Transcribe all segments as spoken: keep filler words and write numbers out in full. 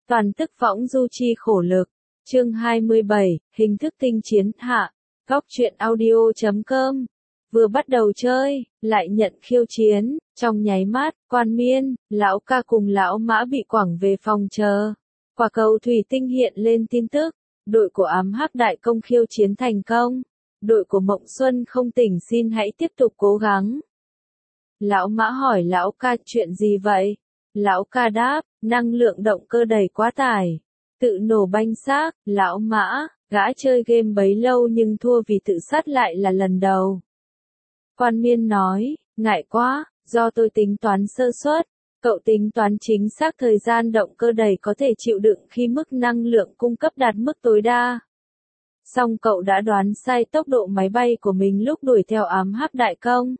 Toàn tức võng du chi khổ lực. Chương hai mươi bảy, hình thức tinh chiến hạ. Góc truyện audio chấm com. Vừa bắt đầu chơi, lại nhận khiêu chiến, trong nháy mắt, Quan Miên, lão ca cùng lão mã bị quẳng về phòng chờ. Quả cầu thủy tinh hiện lên tin tức, đội của ám hắc đại công khiêu chiến thành công. Đội của Mộng Xuân không tỉnh xin hãy tiếp tục cố gắng. Lão mã hỏi lão ca chuyện gì vậy? Lão ca đáp, năng lượng động cơ đầy quá tải. Tự nổ banh xác, lão mã, gã chơi game bấy lâu nhưng thua vì tự sát lại là lần đầu. Quan Miên nói, ngại quá, do tôi tính toán sơ suất. Cậu tính toán chính xác thời gian động cơ đầy có thể chịu đựng khi mức năng lượng cung cấp đạt mức tối đa. Song cậu đã đoán sai tốc độ máy bay của mình lúc đuổi theo ám hắc đại công.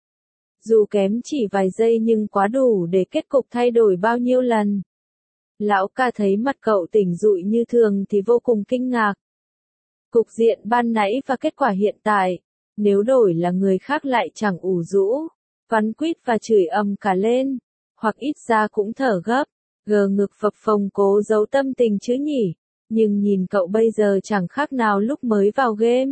Dù kém chỉ vài giây nhưng quá đủ để kết cục thay đổi bao nhiêu lần. Lão ca thấy mặt cậu tỉnh dụi như thường thì vô cùng kinh ngạc. Cục diện ban nãy và kết quả hiện tại, nếu đổi là người khác lại chẳng ủ rũ, vắn quýt và chửi ầm cả lên, hoặc ít ra cũng thở gấp, gờ ngực phập phồng cố giấu tâm tình chứ nhỉ. Nhưng nhìn cậu bây giờ chẳng khác nào lúc mới vào game.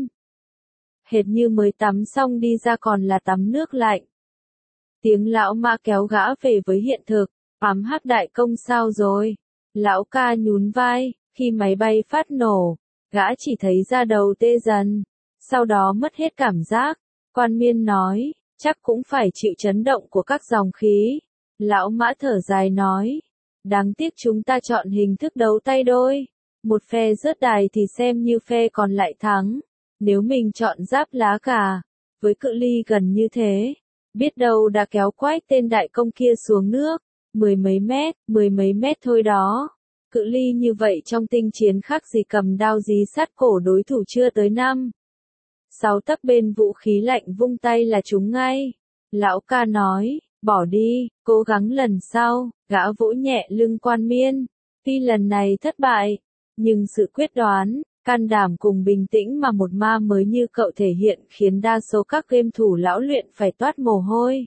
Hệt như mới tắm xong đi ra còn là tắm nước lạnh. Tiếng lão mã kéo gã về với hiện thực, ám hắc đại công sao rồi? Lão ca nhún vai, khi máy bay phát nổ, gã chỉ thấy da đầu tê dần, sau đó mất hết cảm giác. Quan Miên nói, chắc cũng phải chịu chấn động của các dòng khí. Lão mã thở dài nói, đáng tiếc chúng ta chọn hình thức đấu tay đôi. Một phe rớt đài thì xem như phe còn lại thắng. Nếu mình chọn giáp lá cà, với cự ly gần như thế, biết đâu đã kéo quách tên đại công kia xuống nước. Mười mấy mét, mười mấy mét thôi đó. Cự ly như vậy trong tinh chiến khác gì cầm đao dí sát cổ đối thủ chưa tới năm. Sáu tấc bên vũ khí lạnh vung tay là trúng ngay. Lão ca nói, bỏ đi, cố gắng lần sau. Gã vỗ nhẹ lưng Quan Miên. Tuy lần này thất bại, nhưng sự quyết đoán, can đảm cùng bình tĩnh mà một ma mới như cậu thể hiện khiến đa số các game thủ lão luyện phải toát mồ hôi.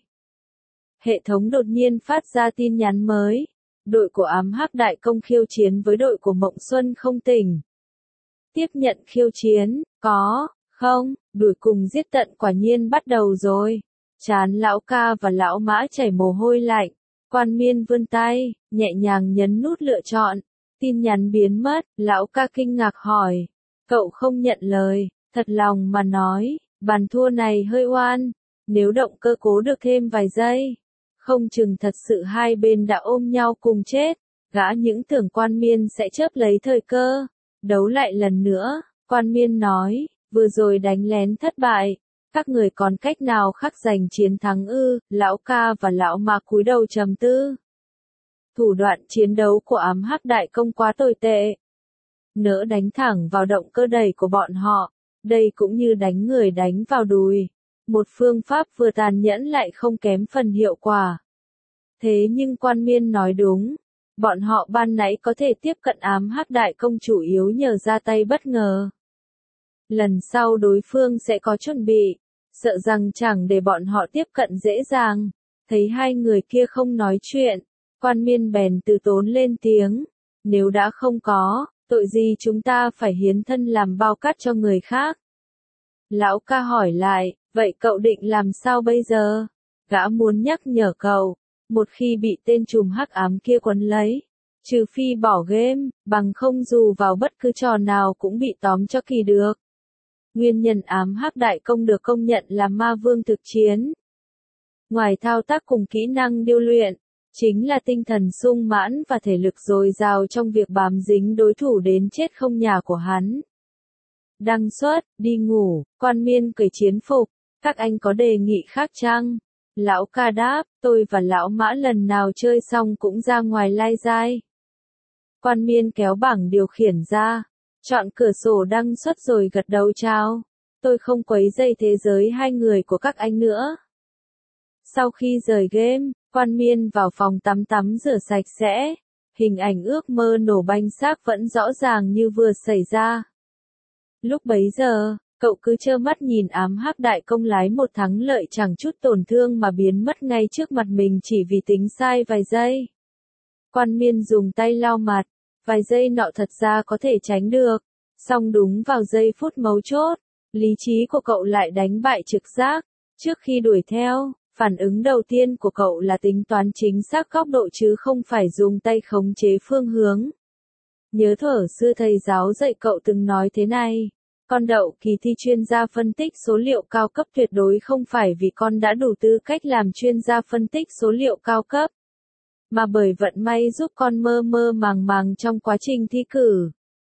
Hệ thống đột nhiên phát ra tin nhắn mới. Đội của ám hắc đại công khiêu chiến với đội của Mộng Xuân không tỉnh. Tiếp nhận khiêu chiến, có, không, đuổi cùng giết tận quả nhiên bắt đầu rồi. Trán lão ca và lão mã chảy mồ hôi lạnh. Quan Miên vươn tay, nhẹ nhàng nhấn nút lựa chọn. Tin nhắn biến mất, lão ca kinh ngạc hỏi. Cậu không nhận lời, thật lòng mà nói, bàn thua này hơi oan. Nếu động cơ cố được thêm vài giây, không chừng thật sự hai bên đã ôm nhau cùng chết. Gã những tưởng Quan Miên sẽ chớp lấy thời cơ, đấu lại lần nữa. Quan Miên nói, vừa rồi đánh lén thất bại, các người còn cách nào khác giành chiến thắng ư? Lão ca và lão mã cúi đầu trầm tư. Thủ đoạn chiến đấu của ám hắc đại công quá tồi tệ. Nỡ đánh thẳng vào động cơ đẩy của bọn họ, đây cũng như đánh người đánh vào đùi. Một phương pháp vừa tàn nhẫn lại không kém phần hiệu quả. Thế nhưng Quan Miên nói đúng, bọn họ ban nãy có thể tiếp cận ám hắc đại công chủ yếu nhờ ra tay bất ngờ. Lần sau đối phương sẽ có chuẩn bị, sợ rằng chẳng để bọn họ tiếp cận dễ dàng. Thấy hai người kia không nói chuyện, Quan Miên bèn từ tốn lên tiếng, nếu đã không có, tội gì chúng ta phải hiến thân làm bao cát cho người khác. Lão ca hỏi lại, vậy cậu định làm sao bây giờ? Gã muốn nhắc nhở cậu, một khi bị tên trùm hắc ám kia quấn lấy, trừ phi bỏ game, bằng không dù vào bất cứ trò nào cũng bị tóm cho kỳ được. Nguyên nhân ám hắc đại công được công nhận là ma vương thực chiến. Ngoài thao tác cùng kỹ năng điêu luyện, chính là tinh thần sung mãn và thể lực dồi dào trong việc bám dính đối thủ đến chết không nhà của hắn. Đăng xuất, đi ngủ, Quan Miên cởi chiến phục, các anh có đề nghị khác chăng? Lão ca đáp, tôi và lão mã lần nào chơi xong cũng ra ngoài lai dai. Quan Miên kéo bảng điều khiển ra, chọn cửa sổ đăng xuất rồi gật đầu chào. Tôi không quấy rầy thế giới hai người của các anh nữa. Sau khi rời game, Quan Miên vào phòng tắm tắm rửa sạch sẽ. Hình ảnh ước mơ nổ banh xác vẫn rõ ràng như vừa xảy ra. Lúc bấy giờ, cậu cứ trơ mắt nhìn ám hắc đại công lái một thắng lợi chẳng chút tổn thương mà biến mất ngay trước mặt mình chỉ vì tính sai vài giây. Quan Miên dùng tay lau mặt, Vài giây nọ thật ra có thể tránh được, song đúng vào giây phút mấu chốt, lý trí của cậu lại đánh bại trực giác. Trước khi đuổi theo, phản ứng đầu tiên của cậu là tính toán chính xác góc độ chứ không phải dùng tay khống chế phương hướng. Nhớ thuở xưa thầy giáo dạy cậu từng nói thế này, con đậu kỳ thi chuyên gia phân tích số liệu cao cấp tuyệt đối không phải vì con đã đủ tư cách làm chuyên gia phân tích số liệu cao cấp, mà bởi vận may giúp con mơ mơ màng màng trong quá trình thi cử.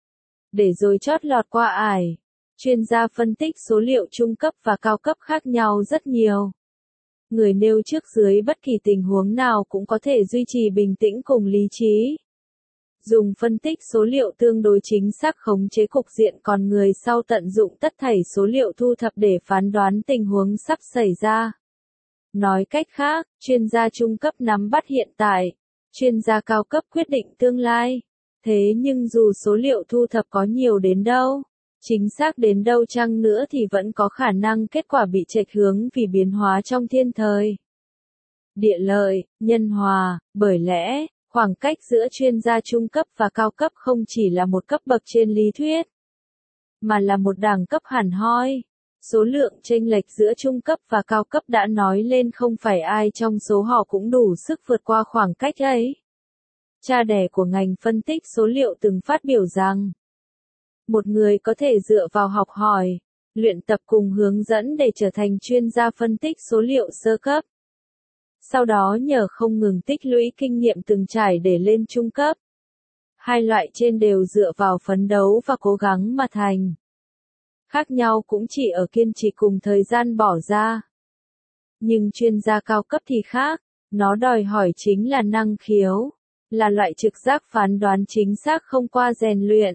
Để rồi chót lọt qua ải. Chuyên gia phân tích số liệu trung cấp và cao cấp khác nhau rất nhiều. Người nêu trước dưới bất kỳ tình huống nào cũng có thể duy trì bình tĩnh cùng lý trí. Dùng phân tích số liệu tương đối chính xác khống chế cục diện, còn người sau tận dụng tất thảy số liệu thu thập để phán đoán tình huống sắp xảy ra. Nói cách khác, chuyên gia trung cấp nắm bắt hiện tại, chuyên gia cao cấp quyết định tương lai. Thế nhưng dù số liệu thu thập có nhiều đến đâu, chính xác đến đâu chăng nữa thì vẫn có khả năng kết quả bị chệch hướng vì biến hóa trong thiên thời. Địa lợi, nhân hòa, bởi lẽ, khoảng cách giữa chuyên gia trung cấp và cao cấp không chỉ là một cấp bậc trên lý thuyết, mà là một đẳng cấp hẳn hoi. Số lượng chênh lệch giữa trung cấp và cao cấp đã nói lên không phải ai trong số họ cũng đủ sức vượt qua khoảng cách ấy. Cha đẻ của ngành phân tích số liệu từng phát biểu rằng, một người có thể dựa vào học hỏi, luyện tập cùng hướng dẫn để trở thành chuyên gia phân tích số liệu sơ cấp. Sau đó nhờ không ngừng tích lũy kinh nghiệm từng trải để lên trung cấp. Hai loại trên đều dựa vào phấn đấu và cố gắng mà thành. Khác nhau cũng chỉ ở kiên trì cùng thời gian bỏ ra. Nhưng chuyên gia cao cấp thì khác, nó đòi hỏi chính là năng khiếu, là loại trực giác phán đoán chính xác không qua rèn luyện.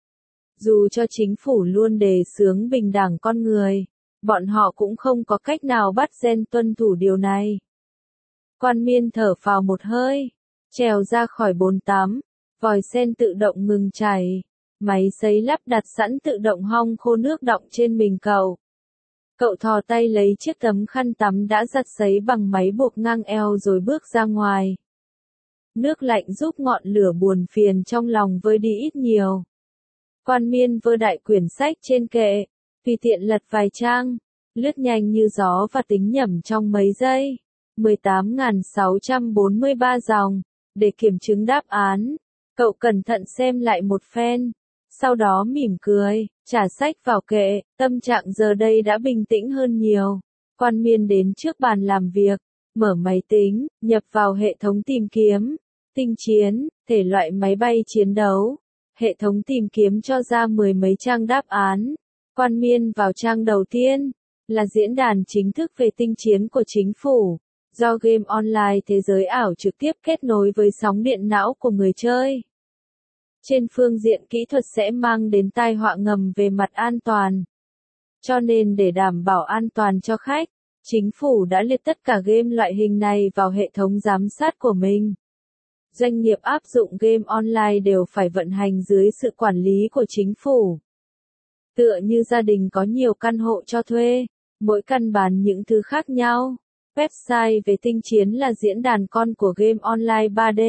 Dù cho chính phủ luôn đề xướng bình đẳng con người, bọn họ cũng không có cách nào bắt gen tuân thủ điều này. Quan Miên thở phào một hơi, trèo ra khỏi bồn tắm, vòi sen tự động ngừng chảy, máy sấy lắp đặt sẵn tự động hong khô nước đọng trên mình cậu. Cậu thò tay lấy chiếc tấm khăn tắm đã giặt sấy bằng máy buộc ngang eo rồi bước ra ngoài. Nước lạnh giúp ngọn lửa buồn phiền trong lòng vơi đi ít nhiều. Quan Miên vơ đại quyển sách trên kệ, tùy tiện lật vài trang, lướt nhanh như gió và tính nhẩm trong mấy giây. mười tám nghìn sáu trăm bốn mươi ba dòng, để kiểm chứng đáp án. Cậu cẩn thận xem lại một phen, sau đó mỉm cười, trả sách vào kệ, tâm trạng giờ đây đã bình tĩnh hơn nhiều. Quan Miên đến trước bàn làm việc, mở máy tính, nhập vào hệ thống tìm kiếm, tinh chiến, thể loại máy bay chiến đấu. Hệ thống tìm kiếm cho ra mười mấy trang đáp án. Quan Miên vào trang đầu tiên, là diễn đàn chính thức về tinh chiến của chính phủ, do game online thế giới ảo trực tiếp kết nối với sóng điện não của người chơi. Trên phương diện kỹ thuật sẽ mang đến tai họa ngầm về mặt an toàn. Cho nên để đảm bảo an toàn cho khách, chính phủ đã liệt tất cả game loại hình này vào hệ thống giám sát của mình. Doanh nghiệp áp dụng game online đều phải vận hành dưới sự quản lý của chính phủ. Tựa như gia đình có nhiều căn hộ cho thuê, mỗi căn bán những thứ khác nhau. Website về tinh chiến là diễn đàn con của game online ba D.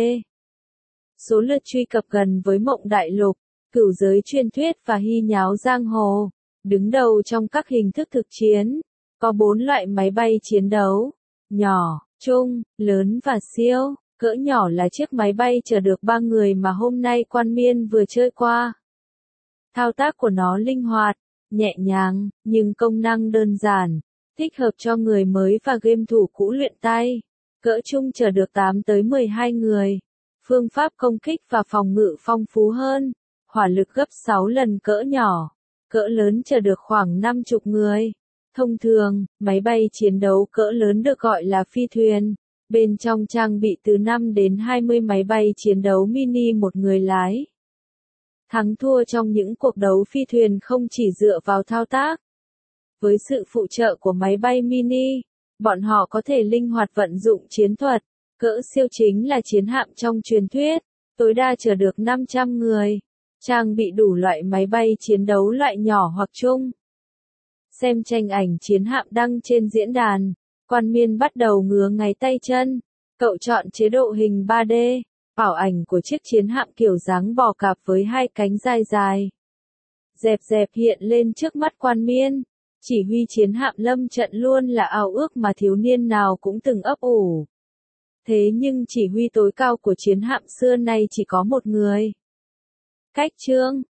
Số lượt truy cập gần với Mộng Đại Lục, Cửu Giới Truyền Thuyết và Hy Nháo Giang Hồ. Đứng đầu trong các hình thức thực chiến. Có bốn loại máy bay chiến đấu. Nhỏ, trung, lớn và siêu. Cỡ nhỏ là chiếc máy bay chở được ba người mà hôm nay Quan Miên vừa chơi qua. Thao tác của nó linh hoạt, nhẹ nhàng, nhưng công năng đơn giản, thích hợp cho người mới và game thủ cũ luyện tay. Cỡ trung chở được tám tới mười hai người. Phương pháp công kích và phòng ngự phong phú hơn, hỏa lực gấp sáu lần cỡ nhỏ. Cỡ lớn chở được khoảng năm mươi người. Thông thường, máy bay chiến đấu cỡ lớn được gọi là phi thuyền. Bên trong trang bị từ năm đến hai mươi máy bay chiến đấu mini một người lái. Thắng thua trong những cuộc đấu phi thuyền không chỉ dựa vào thao tác. Với sự phụ trợ của máy bay mini, bọn họ có thể linh hoạt vận dụng chiến thuật. Cỡ siêu chính là chiến hạm trong truyền thuyết, tối đa chở được năm trăm người. Trang bị đủ loại máy bay chiến đấu loại nhỏ hoặc trung. Xem tranh ảnh chiến hạm đăng trên diễn đàn. Quan Miên bắt đầu ngứa ngáy tay chân. Cậu chọn chế độ hình ba D. Ảo ảnh của chiếc chiến hạm kiểu dáng bò cạp với hai cánh dài dài. Dẹp dẹp hiện lên trước mắt Quan Miên. Chỉ huy chiến hạm lâm trận luôn là ao ước mà thiếu niên nào cũng từng ấp ủ. Thế nhưng chỉ huy tối cao của chiến hạm xưa nay chỉ có một người. Cách Trương,